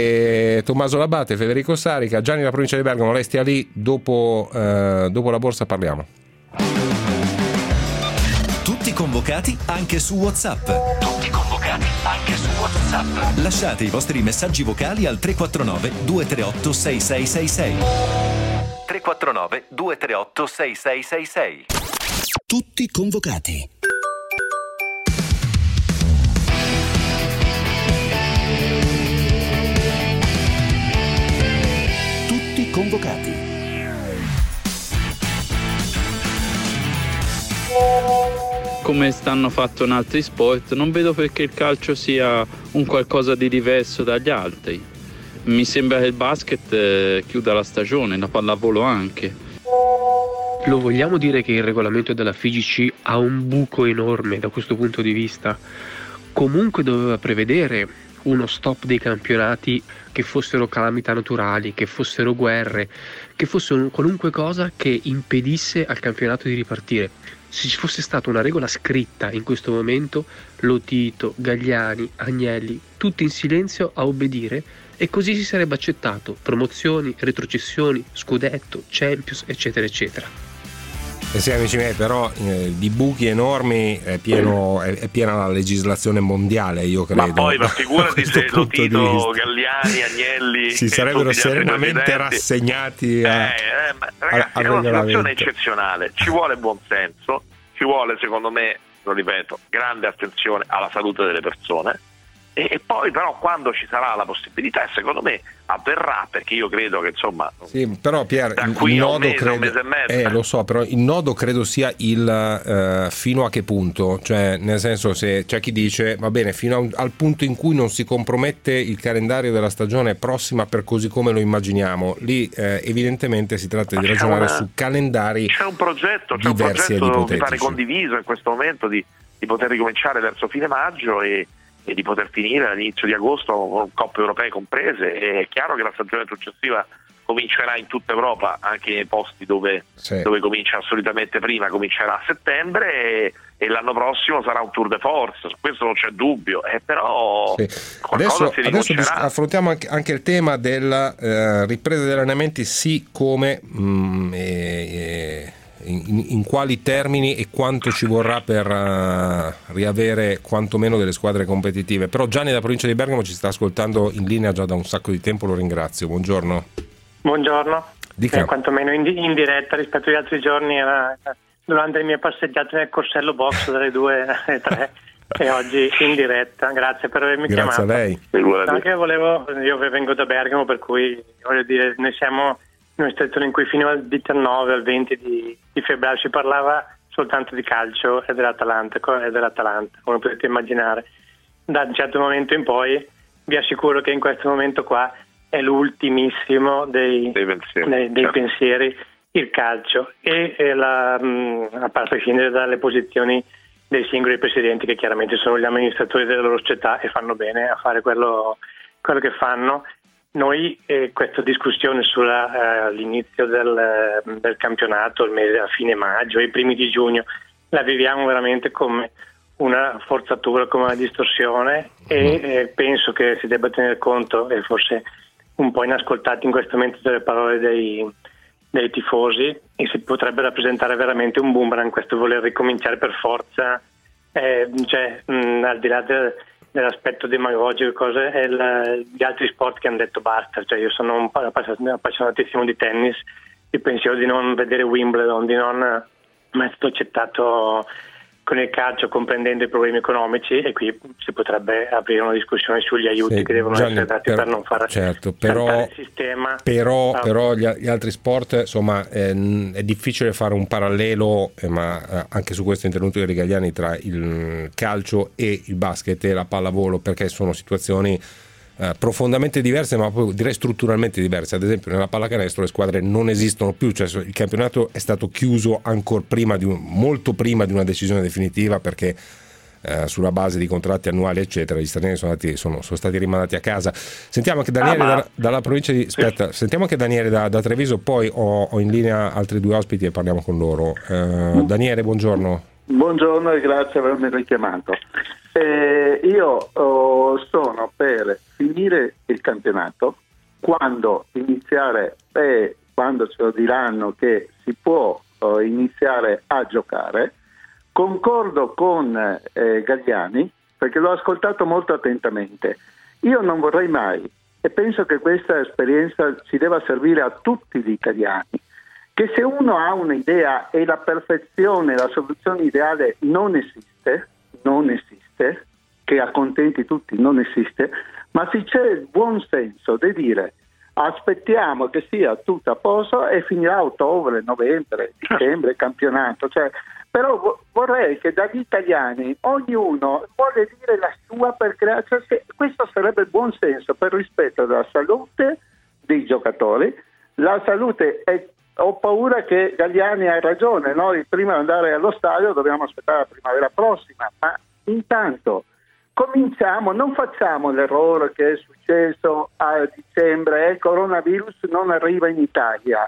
e Tommaso Labate, Federico Sarica, Gianni della provincia di Bergamo, lei stia lì, dopo, eh, dopo la borsa parliamo. Tutti convocati anche su WhatsApp. Tutti convocati anche su WhatsApp. Lasciate i vostri messaggi vocali al tre quattro nove due tre otto sei sei sei sei. tre quattro nove due tre otto sei sei sei sei. Tutti convocati. Tutti convocati. Come stanno fatto in altri sport, non vedo perché il calcio sia un qualcosa di diverso dagli altri. mi sembra che il basket eh, chiuda la stagione, la pallavolo anche. Lo vogliamo dire che il regolamento della F I G C ha un buco enorme da questo punto di vista? Comunque doveva prevedere uno stop dei campionati, che fossero calamità naturali, che fossero guerre, che fosse un, qualunque cosa che impedisse al campionato di ripartire. Se ci fosse stata una regola scritta in questo momento, Lotito, Gagliani, Agnelli, tutti in silenzio a obbedire, e così si sarebbe accettato promozioni, retrocessioni, scudetto, Champions, eccetera eccetera. Eh sì, amici miei, però eh, di buchi enormi è, pieno, è, è piena la legislazione mondiale, io credo. Ma poi, ma figurati se Lotito, di Galliani, Agnelli si sarebbero serenamente rassegnati a, eh, eh, ma, ragazzi, a, a è una situazione eccezionale, ci vuole buon senso, ci vuole, secondo me, lo ripeto, grande attenzione alla salute delle persone. E poi però quando ci sarà la possibilità, secondo me avverrà, perché io credo che insomma sì, però Pier, da qui il a nodo un mese, credo, un mese e mezzo eh, lo so, però il nodo credo sia il uh, fino a che punto, cioè nel senso, se c'è chi dice va bene fino a un, al punto in cui non si compromette il calendario della stagione prossima per così come lo immaginiamo, lì eh, evidentemente si tratta Ma di ragionare una, su calendari c'è un progetto c'è un diversi progetto ed mi pare ipotetici. condiviso in questo momento di, di poter ricominciare verso fine maggio e e di poter finire all'inizio di agosto con coppe europee comprese. È chiaro che la stagione successiva comincerà in tutta Europa, anche nei posti dove, sì. dove comincia solitamente prima, comincerà a settembre e, e l'anno prossimo sarà un tour de force, su questo non c'è dubbio, eh, però sì. adesso, adesso affrontiamo anche, anche il tema della eh, ripresa degli allenamenti, sì come mh, e, e... In, in quali termini e quanto ci vorrà per uh, riavere quantomeno delle squadre competitive. Però Gianni da provincia di Bergamo ci sta ascoltando in linea già da un sacco di tempo, lo ringrazio. Buongiorno. Buongiorno. Dica. Eh, quantomeno in, in diretta rispetto agli altri giorni era durante le mie passeggiate nel Corsello Box dalle due alle tre e oggi in diretta. Grazie per avermi Grazie chiamato. Grazie a lei. Anche volevo, io vengo da Bergamo, per cui voglio dire, noi siamo in una situazione in cui fino al diciannove al venti di, di febbraio si parlava soltanto di calcio e dell'Atalanta, e dell'Atalanta, come potete immaginare. Da un certo momento in poi vi assicuro che in questo momento qua è l'ultimissimo dei, dei pensieri, dei, dei certo. pensieri il calcio, e, e la, a parte scendere dalle posizioni dei singoli presidenti, che chiaramente sono gli amministratori delle loro società e fanno bene a fare quello, quello che fanno. Noi eh, questa discussione sull'inizio eh, del, del campionato, il mese, a fine maggio, i primi di giugno, la viviamo veramente come una forzatura, come una distorsione, e eh, penso che si debba tener conto, e forse un po' inascoltati in questo momento, delle parole dei, dei tifosi, e si potrebbe rappresentare veramente un boomerang questo voler ricominciare per forza, eh, cioè mh, al di là del dell'aspetto demagogico, cose, è il, gli altri sport che hanno detto basta. Cioè io sono un appassionatissimo di tennis, il pensiero di non vedere Wimbledon, di non ma è stato accettato con il calcio, comprendendo i problemi economici, e qui si potrebbe aprire una discussione sugli aiuti sì, che devono Gianni, essere dati per, per non far certo, però, il sistema. Però, no. però gli, gli altri sport, insomma, è, è difficile fare un parallelo, eh, ma eh, anche su questo intervenuto di Gagliani, tra il calcio e il basket e la pallavolo, perché sono situazioni Uh, profondamente diverse, ma poi direi strutturalmente diverse. Ad esempio nella pallacanestro le squadre non esistono più, cioè il campionato è stato chiuso ancora prima di un, molto prima di una decisione definitiva, perché uh, sulla base di contratti annuali eccetera gli stranieri sono, andati, sono, sono stati rimandati a casa. Sentiamo anche Daniele ah, ma... da, dalla provincia di aspetta, sentiamo anche Daniele da, da Treviso, poi ho, ho in linea altri due ospiti e parliamo con loro. uh, Daniele, buongiorno. Buongiorno e grazie per avermi richiamato. Eh, io oh, sono per finire il campionato, quando iniziare e quando ce lo diranno che si può oh, iniziare a giocare. Concordo con eh, Gagliani, perché l'ho ascoltato molto attentamente. Io non vorrei mai, e penso che questa esperienza ci debba servire a tutti gli italiani, che se uno ha un'idea e la perfezione, la soluzione ideale non esiste, non esiste, che accontenti tutti non esiste, ma se c'è il buon senso di dire aspettiamo che sia tutto a posto e finirà a ottobre, novembre, dicembre il campionato, cioè però vorrei che dagli italiani ognuno vuole dire la sua per creare, cioè, questo sarebbe il buon senso per rispetto della salute dei giocatori. La salute è, ho paura che Galliani ha ragione, noi prima di andare allo stadio dobbiamo aspettare la primavera prossima, ma intanto cominciamo, non facciamo l'errore che è successo a dicembre, il coronavirus non arriva in Italia,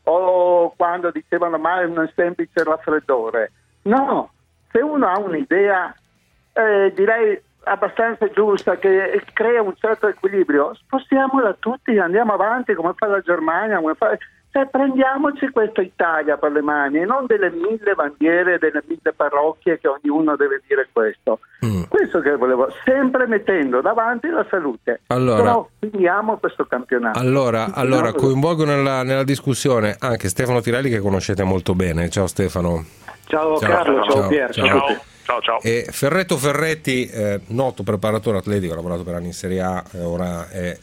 o quando dicevano ma è un semplice raffreddore. No, se uno ha un'idea eh, direi abbastanza giusta che crea un certo equilibrio, spostiamola tutti, andiamo avanti come fa la Germania, come fa... cioè prendiamoci questa Italia per le mani e non delle mille bandiere, delle mille parrocchie che ognuno deve dire questo. Mm. Questo che volevo, sempre mettendo davanti la salute. Allora, però finiamo questo campionato. Allora, allora coinvolgo nella, nella discussione anche Stefano Tirelli, che conoscete molto bene. Ciao Stefano. Ciao, ciao Carlo, ciao, ciao Pier. Ciao. Ciao. Ciao, ciao. E Ferretto Ferretti, eh, noto preparatore atletico, ha lavorato per anni in Serie A, eh, ora è,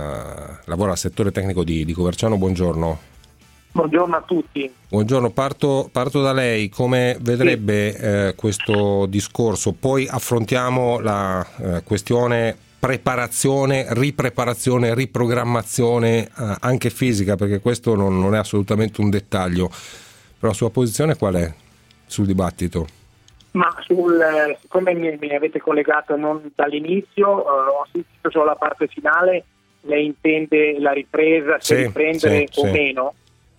eh, lavora al settore tecnico di, di Coverciano. Buongiorno. Buongiorno a tutti. Buongiorno, parto, parto da lei. Come vedrebbe sì. eh, questo discorso? Poi affrontiamo la eh, questione preparazione, ripreparazione, riprogrammazione eh, anche fisica, perché questo non, non è assolutamente un dettaglio. Però la sua posizione qual è sul dibattito? Ma sul, siccome mi, mi avete collegato non dall'inizio, eh, ho sentito solo la parte finale, lei intende la ripresa, se sì, riprendere sì, o sì. meno,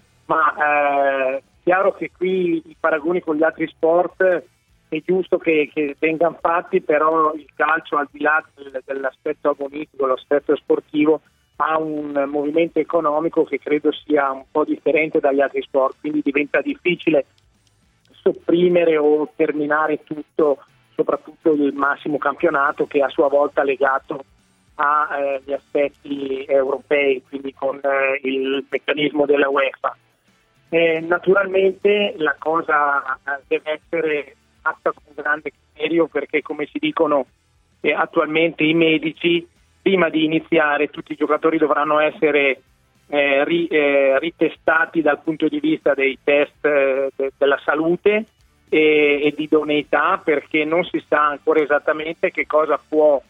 ma è eh, chiaro che qui i paragoni con gli altri sport è giusto che, che vengano fatti, però il calcio, al di là del, dell'aspetto agonistico, l'aspetto sportivo, ha un movimento economico che credo sia un po' differente dagli altri sport, quindi diventa difficile sopprimere o terminare tutto, soprattutto il massimo campionato, che è a sua volta legato agli eh, aspetti europei, quindi con eh, il meccanismo della UEFA. Eh, naturalmente la cosa deve essere fatta con grande criterio, perché come si dicono eh, attualmente i medici, prima di iniziare tutti i giocatori dovranno essere eh, ri, eh, ritestati dal punto di vista dei test eh, de, della salute e, e di idoneità, perché non si sa ancora esattamente che cosa può,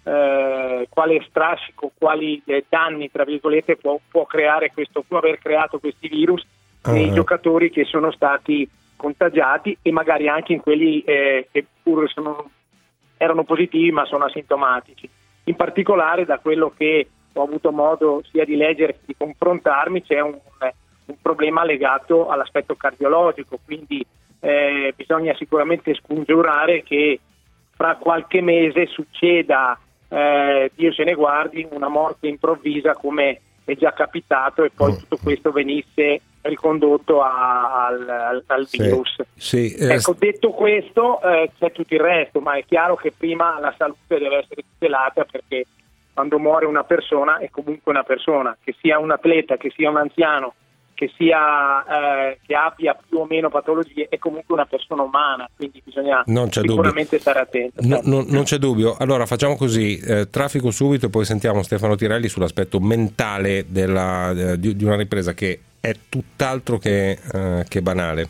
eh, quale strascico, quali eh, danni tra virgolette può, può creare questo, può aver creato questi virus nei uh-huh. giocatori che sono stati contagiati, e magari anche in quelli eh, che pur sono, erano positivi ma sono asintomatici. In particolare, da quello che ho avuto modo sia di leggere che di confrontarmi, c'è un, un problema legato all'aspetto cardiologico, quindi eh, bisogna sicuramente scongiurare che fra qualche mese succeda, eh, Dio se ne guardi, una morte improvvisa come è già capitato, e poi tutto questo venisse ricondotto a, al, al, al sì, virus. sì, eh, ecco, detto questo, eh, c'è tutto il resto, ma è chiaro che prima la salute deve essere tutelata, perché quando muore una persona è comunque una persona, che sia un atleta, che sia un anziano, che sia eh, che abbia più o meno patologie, è comunque una persona umana, quindi bisogna non c'è sicuramente dubbio. stare attenti. No, no, non c'è dubbio. Allora facciamo così, eh, traffico subito e poi sentiamo Stefano Tirelli sull'aspetto mentale della, eh, di, di una ripresa che è tutt'altro che, eh, che banale.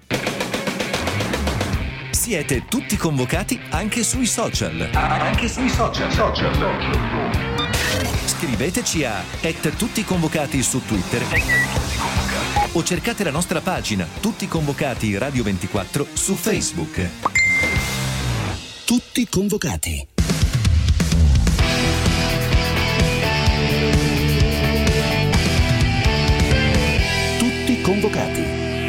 Siete tutti convocati anche sui social. Anche sui social. social. Scriveteci a et tutti convocati su Twitter o cercate la nostra pagina Tutti Convocati Radio ventiquattro su Facebook. Tutti convocati. Tutti convocati.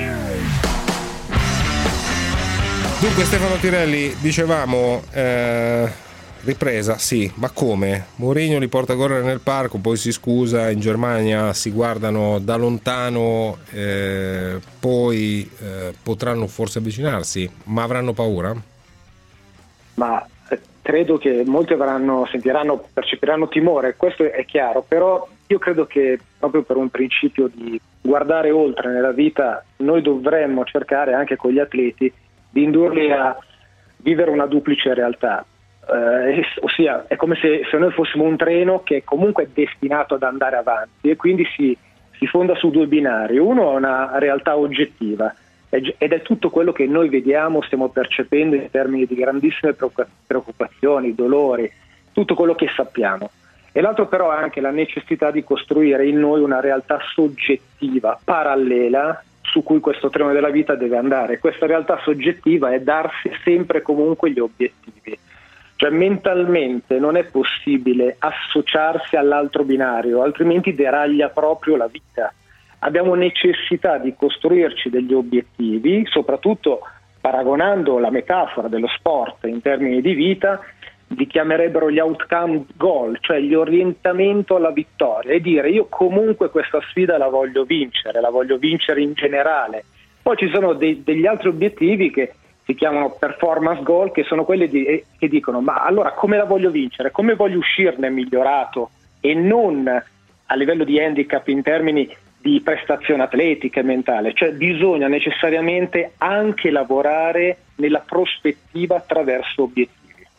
Dunque Stefano Tirelli, dicevamo eh, ripresa, sì, ma come? Mourinho li porta a correre nel parco, poi si scusa, in Germania si guardano da lontano, eh, poi eh, potranno forse avvicinarsi, ma avranno paura? Ma eh, credo che molti avranno, sentiranno, percepiranno timore, questo è chiaro, però io credo che proprio per un principio di guardare oltre nella vita, noi dovremmo cercare anche con gli atleti di indurli a vivere una duplice realtà, eh, ossia è come se, se noi fossimo un treno che comunque è destinato ad andare avanti, e quindi si, si fonda su due binari. Uno è una realtà oggettiva, ed è tutto quello che noi vediamo, stiamo percependo in termini di grandissime preoccupazioni, dolori, tutto quello che sappiamo. E l'altro però è anche la necessità di costruire in noi una realtà soggettiva, parallela, su cui questo treno della vita deve andare. Questa realtà soggettiva è darsi sempre comunque gli obiettivi. Cioè mentalmente non è possibile associarsi all'altro binario, altrimenti deraglia proprio la vita. Abbiamo necessità di costruirci degli obiettivi, soprattutto paragonando la metafora dello sport in termini di vita, li chiamerebbero gli outcome goal, cioè gli orientamento alla vittoria, e dire io comunque questa sfida la voglio vincere, la voglio vincere in generale. Poi ci sono dei, degli altri obiettivi che si chiamano performance goal, che sono quelli di, che dicono ma allora come la voglio vincere, come voglio uscirne migliorato, e non a livello di handicap in termini di prestazione atletica e mentale, cioè bisogna necessariamente anche lavorare nella prospettiva attraverso obiettivi.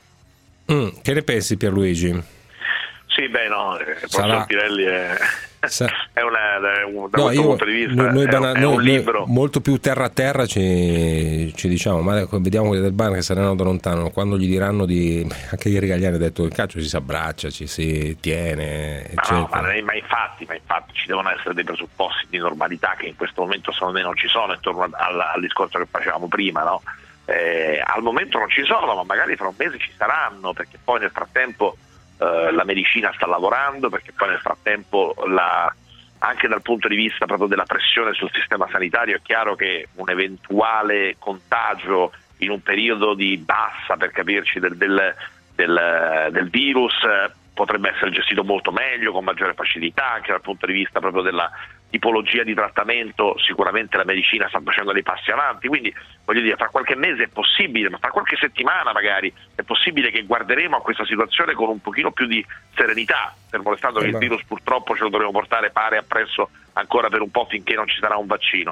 Mm, che ne pensi, Pierluigi? Sì, beh, no, il professor Sarà... Pirelli è, Sa... è una, da, un, da no, questo io, punto di vista noi, è, bana- un, è noi, un libro molto più terra a terra ci, ci diciamo, ma vediamo quelli del bar che saranno da lontano, quando gli diranno di, anche ieri Gagliani ha detto il calcio ci si abbraccia, ci si tiene, eccetera. No, ma, ma infatti ma infatti ci devono essere dei presupposti di normalità che in questo momento secondo me non ci sono, intorno al, al discorso che facevamo prima, no? Eh, al momento non ci sono, ma magari fra un mese ci saranno, perché poi nel frattempo eh, la medicina sta lavorando, perché poi nel frattempo la, anche dal punto di vista proprio della pressione sul sistema sanitario è chiaro che un eventuale contagio in un periodo di bassa, per capirci, del, del, del, del virus eh, potrebbe essere gestito molto meglio, con maggiore facilità, anche dal punto di vista proprio della tipologia di trattamento. Sicuramente la medicina sta facendo dei passi avanti, quindi voglio dire, fra qualche mese è possibile, ma fra qualche settimana magari è possibile che guarderemo a questa situazione con un pochino più di serenità, fermo restando che il virus purtroppo ce lo dovremo portare pare appresso ancora per un po' finché non ci sarà un vaccino,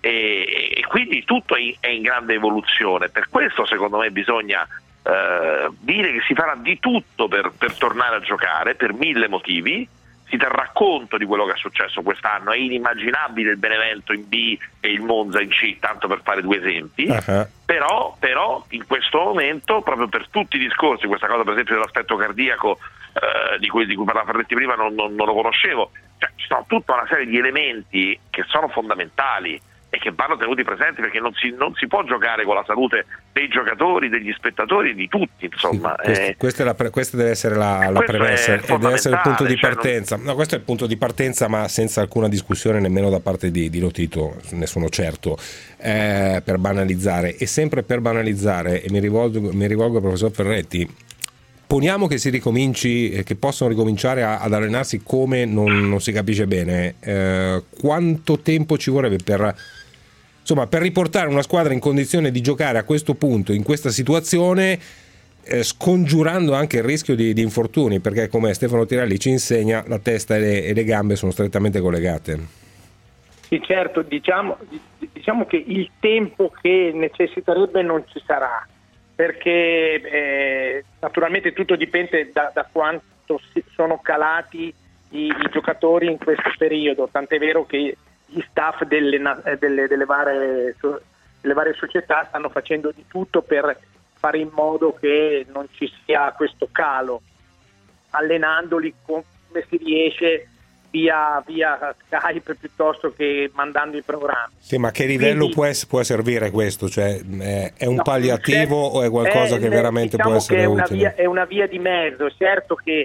e, e quindi tutto è in, è in grande evoluzione. Per questo secondo me bisogna eh, dire che si farà di tutto per, per tornare a giocare, per mille motivi. Si terrà conto di quello che è successo quest'anno, è inimmaginabile il Benevento in B e il Monza in C, tanto per fare due esempi, uh-huh. però, però in questo momento, proprio per tutti i discorsi, questa cosa per esempio dell'aspetto cardiaco eh, di, cui, di cui parlava Ferretti prima non, non, non lo conoscevo, cioè, ci sono tutta una serie di elementi che sono fondamentali e che vanno tenuti presenti, perché non si, non si può giocare con la salute dei giocatori, degli spettatori, di tutti, insomma. Sì, questo, eh, questa, è la pre, questa deve essere la, la premessa e deve essere il punto di partenza. Cioè non... No, questo è il punto di partenza, ma senza alcuna discussione nemmeno da parte di, di Lotito, ne sono certo, eh, per banalizzare. E sempre per banalizzare, e mi rivolgo, mi rivolgo al professor Ferretti, poniamo che si ricominci, che possono ricominciare a, ad allenarsi come non, non si capisce bene, eh, quanto tempo ci vorrebbe per... Insomma, per riportare una squadra in condizione di giocare a questo punto, in questa situazione, eh, scongiurando anche il rischio di, di infortuni, perché come Stefano Tirelli ci insegna, la testa e le, e le gambe sono strettamente collegate. Sì, certo, diciamo, diciamo che il tempo che necessiterebbe non ci sarà, perché eh, naturalmente tutto dipende da, da quanto sono calati i, i giocatori in questo periodo, tant'è vero che gli staff delle, delle, delle, varie, delle varie società stanno facendo di tutto per fare in modo che non ci sia questo calo, allenandoli come si riesce via, via Skype piuttosto che mandando i programmi. Sì, ma che livello Quindi, può, può servire questo? Cioè, è un no, palliativo o è qualcosa è, che veramente diciamo può essere che è una utile? Via, è una via di mezzo, certo che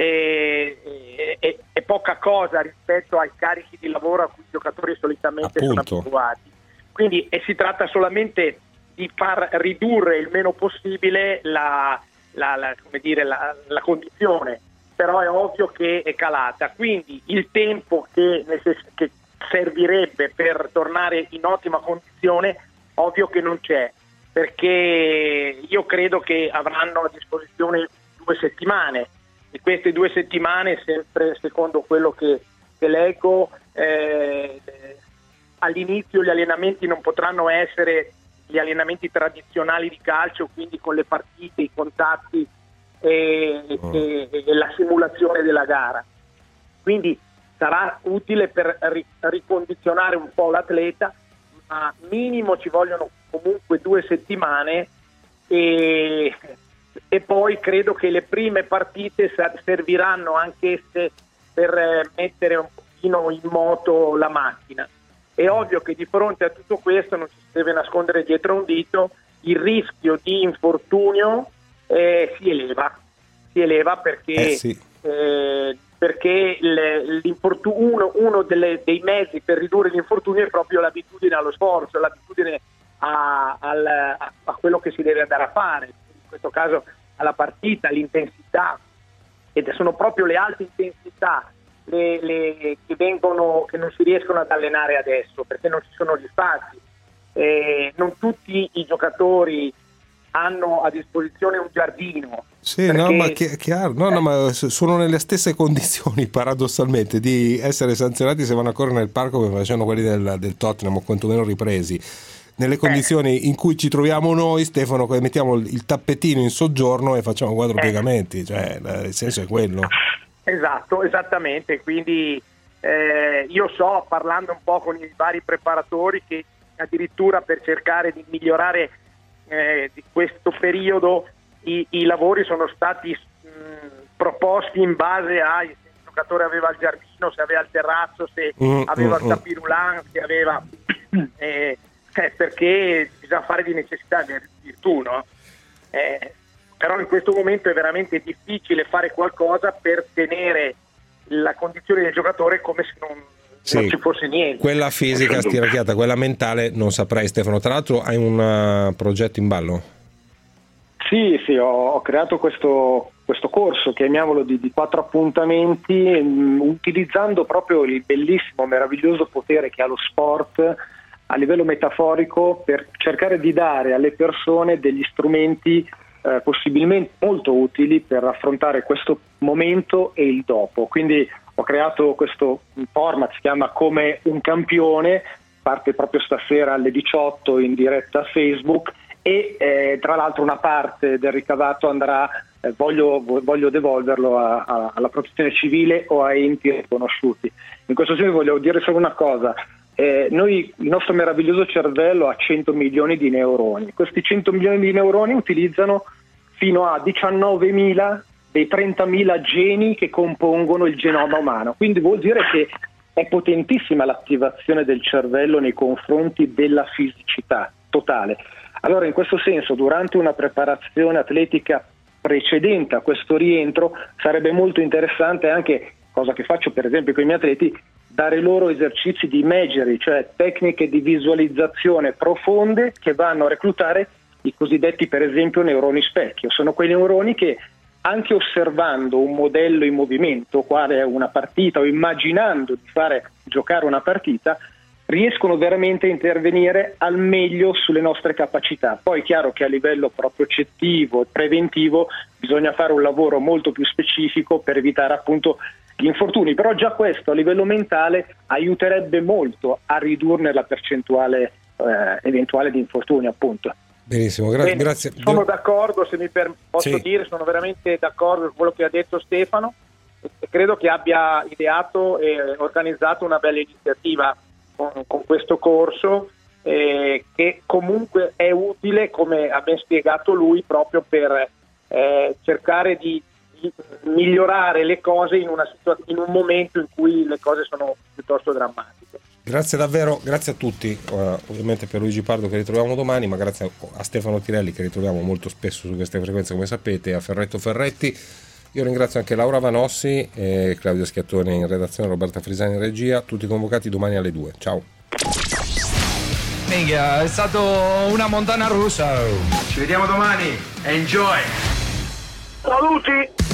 è, è, è poca cosa rispetto ai carichi di lavoro a cui i giocatori solitamente Appunto. sono abituati, quindi e si tratta solamente di far ridurre il meno possibile la, la, la, come dire, la, la condizione, però è ovvio che è calata, quindi il tempo che, necess- che servirebbe per tornare in ottima condizione ovvio che non c'è, perché io credo che avranno a disposizione due settimane. E queste due settimane, sempre secondo quello che, che leggo, eh, all'inizio gli allenamenti non potranno essere gli allenamenti tradizionali di calcio, quindi con le partite, i contatti e, oh. e, e la simulazione della gara. Quindi sarà utile per ri, ricondizionare un po' l'atleta, ma minimo ci vogliono comunque due settimane e, e poi credo che le prime partite serviranno anch'esse per mettere un pochino in moto la macchina. È ovvio che di fronte a tutto questo non ci si deve nascondere dietro un dito, il rischio di infortunio eh, si eleva, si eleva perché, eh sì. eh, perché l'infortu- uno, uno delle, dei mezzi per ridurre l'infortunio è proprio l'abitudine allo sforzo, l'abitudine a, al, a, a quello che si deve andare a fare, in questo caso alla partita, l'intensità, ed sono proprio le alte intensità le, le, che vengono, che non si riescono ad allenare adesso perché non ci sono gli spazi. Eh, non tutti i giocatori hanno a disposizione un giardino. Sì, perché... no, ma chi- chiaro, no, no, ma sono nelle stesse condizioni paradossalmente di essere sanzionati se vanno a correre nel parco come facevano quelli del, del Tottenham o quantomeno ripresi. Nelle condizioni eh. in cui ci troviamo noi, Stefano, mettiamo il tappetino in soggiorno e facciamo quattro eh. piegamenti, cioè il senso è quello. Esatto, esattamente, quindi eh, io so, parlando un po' con i vari preparatori, che addirittura per cercare di migliorare eh, di questo periodo i, i lavori sono stati mh, proposti in base a se il giocatore aveva il giardino, se aveva il terrazzo, se mm, aveva mm, il tapirulan, se aveva eh, eh, perché bisogna fare di necessità virtù, no? Eh, però in questo momento è veramente difficile fare qualcosa per tenere la condizione del giocatore come se non, sì, non ci fosse niente. Quella fisica stiracchiata, quella mentale non saprei. Stefano, tra l'altro hai un uh, progetto in ballo? Sì, sì, ho, ho creato questo, questo corso, chiamiamolo di, di quattro appuntamenti, mh, utilizzando proprio il bellissimo, meraviglioso potere che ha lo sport a livello metaforico per cercare di dare alle persone degli strumenti Eh, possibilmente molto utili per affrontare questo momento e il dopo. Quindi ho creato questo format, si chiama Come un campione, parte proprio stasera alle diciotto in diretta a Facebook e eh, tra l'altro una parte del ricavato andrà, eh, voglio, voglio devolverlo a, a, alla protezione civile o a enti riconosciuti. In questo senso voglio dire solo una cosa. Eh, noi, il nostro meraviglioso cervello ha cento milioni di neuroni. Questi cento milioni di neuroni utilizzano fino a diciannovemila dei trentamila geni che compongono il genoma umano. Quindi vuol dire che è potentissima l'attivazione del cervello nei confronti della fisicità totale. Allora, in questo senso, durante una preparazione atletica precedente a questo rientro, sarebbe molto interessante anche, cosa che faccio per esempio con i miei atleti, dare loro esercizi di imagery, cioè tecniche di visualizzazione profonde che vanno a reclutare i cosiddetti, per esempio, neuroni specchio. Sono quei neuroni che anche osservando un modello in movimento, quale è una partita, o immaginando di fare giocare una partita, riescono veramente a intervenire al meglio sulle nostre capacità. Poi è chiaro che a livello proprio propriocettivo e preventivo bisogna fare un lavoro molto più specifico per evitare appunto gli infortuni, però già questo a livello mentale aiuterebbe molto a ridurne la percentuale eh, eventuale di infortuni, appunto. Benissimo, gra- Bene, grazie. Sono d'accordo, se mi per- posso sì. dire, sono veramente d'accordo con quello che ha detto Stefano e credo che abbia ideato e organizzato una bella iniziativa con, con questo corso eh, che comunque è utile, come ha ben spiegato lui, proprio per eh, cercare di migliorare le cose in, una situa- in un momento in cui le cose sono piuttosto drammatiche. Grazie davvero, grazie a tutti, uh, ovviamente per Luigi Pardo che ritroviamo domani, ma grazie a Stefano Tirelli che ritroviamo molto spesso su queste frequenze, come sapete, a Ferretto Ferretti. Io ringrazio anche Laura Vanossi e Claudio Schiattone in redazione, Roberta Frisani in regia, tutti convocati domani alle due. Ciao. Minchia, è stato una montagna russa. Ci vediamo domani. Enjoy. Saluti.